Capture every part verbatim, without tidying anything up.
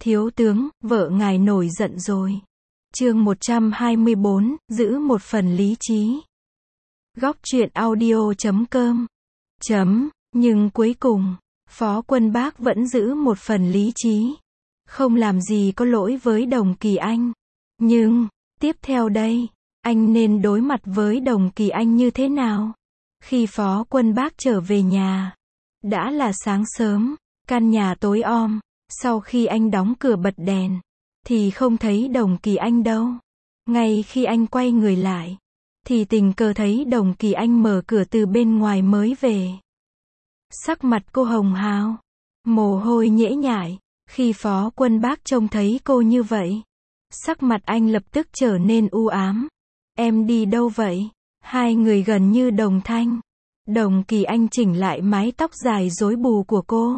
Thiếu tướng, vợ ngài nổi giận rồi. Chương một trăm hai mươi bốn, giữ một phần lý trí. Góc truyện audio chấm com. Chấm, nhưng cuối cùng, Phó Quân Bác vẫn giữ một phần lý trí. Không làm gì có lỗi với Đồng Kỳ Anh. Nhưng, tiếp theo đây, anh nên đối mặt với Đồng Kỳ Anh như thế nào? Khi Phó Quân Bác trở về nhà, đã là sáng sớm, căn nhà tối om. Sau khi anh đóng cửa bật đèn, thì không thấy Đồng Kỳ Anh đâu. Ngay khi anh quay người lại, thì tình cờ thấy Đồng Kỳ Anh mở cửa từ bên ngoài mới về. Sắc mặt cô hồng hào, mồ hôi nhễ nhại. Khi Phó Quân Bác trông thấy cô như vậy, sắc mặt anh lập tức trở nên u ám. Em đi đâu vậy? Hai người gần như đồng thanh. Đồng Kỳ Anh chỉnh lại mái tóc dài rối bù của cô,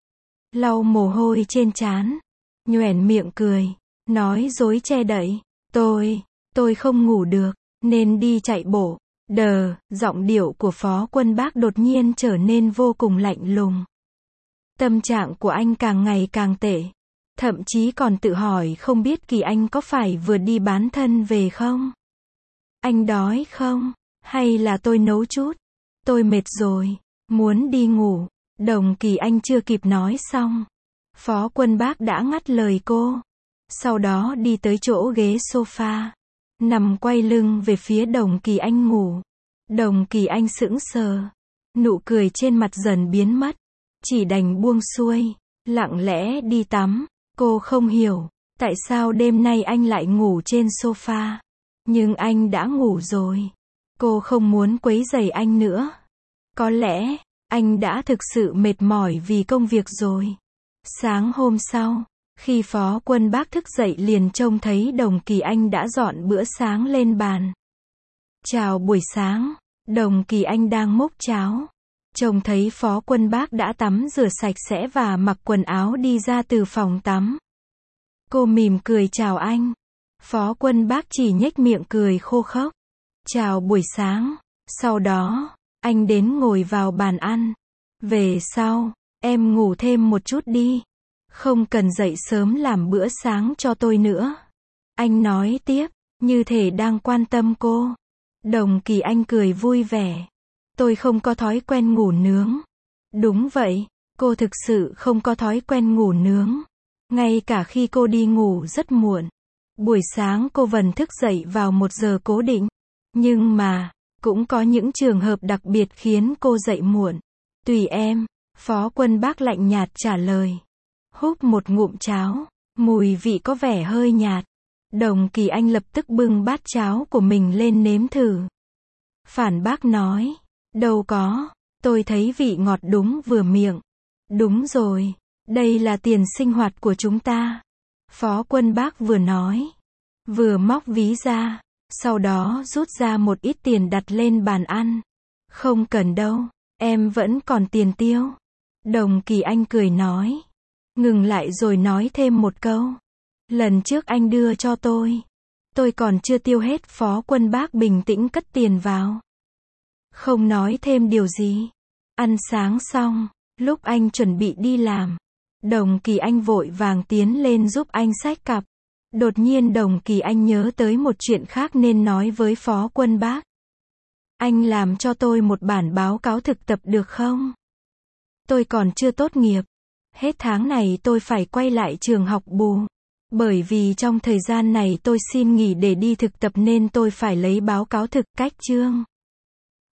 lau mồ hôi trên trán, nhoẻn miệng cười, nói dối che đậy. Tôi, tôi không ngủ được, nên đi chạy bộ. Đờ, giọng điệu của Phó Quân Bác đột nhiên trở nên vô cùng lạnh lùng. Tâm trạng của anh càng ngày càng tệ. Thậm chí còn tự hỏi không biết Kỳ Anh có phải vừa đi bán thân về không? Anh đói không? Hay là tôi nấu chút? Tôi mệt rồi, muốn đi ngủ. Đồng Kỳ Anh chưa kịp nói xong, Phó Quân Bác đã ngắt lời cô. Sau đó đi tới chỗ ghế sofa, nằm quay lưng về phía Đồng Kỳ Anh ngủ. Đồng Kỳ Anh sững sờ, nụ cười trên mặt dần biến mất, chỉ đành buông xuôi, lặng lẽ đi tắm. Cô không hiểu, tại sao đêm nay anh lại ngủ trên sofa. Nhưng anh đã ngủ rồi. Cô không muốn quấy rầy anh nữa. Có lẽ, anh đã thực sự mệt mỏi vì công việc rồi. Sáng hôm sau, khi Phó Quân Bác thức dậy liền trông thấy Đồng Kỳ Anh đã dọn bữa sáng lên bàn. Chào buổi sáng, Đồng Kỳ Anh đang múc cháo. Trông thấy Phó Quân Bác đã tắm rửa sạch sẽ và mặc quần áo đi ra từ phòng tắm. Cô mỉm cười chào anh. Phó Quân Bác chỉ nhếch miệng cười khô khốc. Chào buổi sáng. Sau đó, anh đến ngồi vào bàn ăn. Về sau, em ngủ thêm một chút đi. Không cần dậy sớm làm bữa sáng cho tôi nữa. Anh nói tiếp, như thể đang quan tâm cô. Đồng Kỳ Anh cười vui vẻ. Tôi không có thói quen ngủ nướng. Đúng vậy, cô thực sự không có thói quen ngủ nướng. Ngay cả khi cô đi ngủ rất muộn. Buổi sáng cô vẫn thức dậy vào một giờ cố định. Nhưng mà, cũng có những trường hợp đặc biệt khiến cô dậy muộn. Tùy em, Phó Quân Bác lạnh nhạt trả lời. Húp một ngụm cháo, mùi vị có vẻ hơi nhạt. Đồng Kỳ Anh lập tức bưng bát cháo của mình lên nếm thử. Phản bác nói, đâu có, tôi thấy vị ngọt đúng vừa miệng. Đúng rồi, đây là tiền sinh hoạt của chúng ta. Phó Quân Bác vừa nói, vừa móc ví ra, sau đó rút ra một ít tiền đặt lên bàn ăn. Không cần đâu, em vẫn còn tiền tiêu. Đồng Kỳ Anh cười nói. Ngừng lại rồi nói thêm một câu. Lần trước anh đưa cho tôi, tôi còn chưa tiêu hết. Phó Quân Bác bình tĩnh cất tiền vào. Không nói thêm điều gì. Ăn sáng xong, lúc anh chuẩn bị đi làm, Đồng Kỳ Anh vội vàng tiến lên giúp anh xách cặp. Đột nhiên Đồng Kỳ Anh nhớ tới một chuyện khác nên nói với Phó Quân Bác. Anh làm cho tôi một bản báo cáo thực tập được không? Tôi còn chưa tốt nghiệp. Hết tháng này tôi phải quay lại trường học bù. Bởi vì trong thời gian này tôi xin nghỉ để đi thực tập nên tôi phải lấy báo cáo thực cách chương.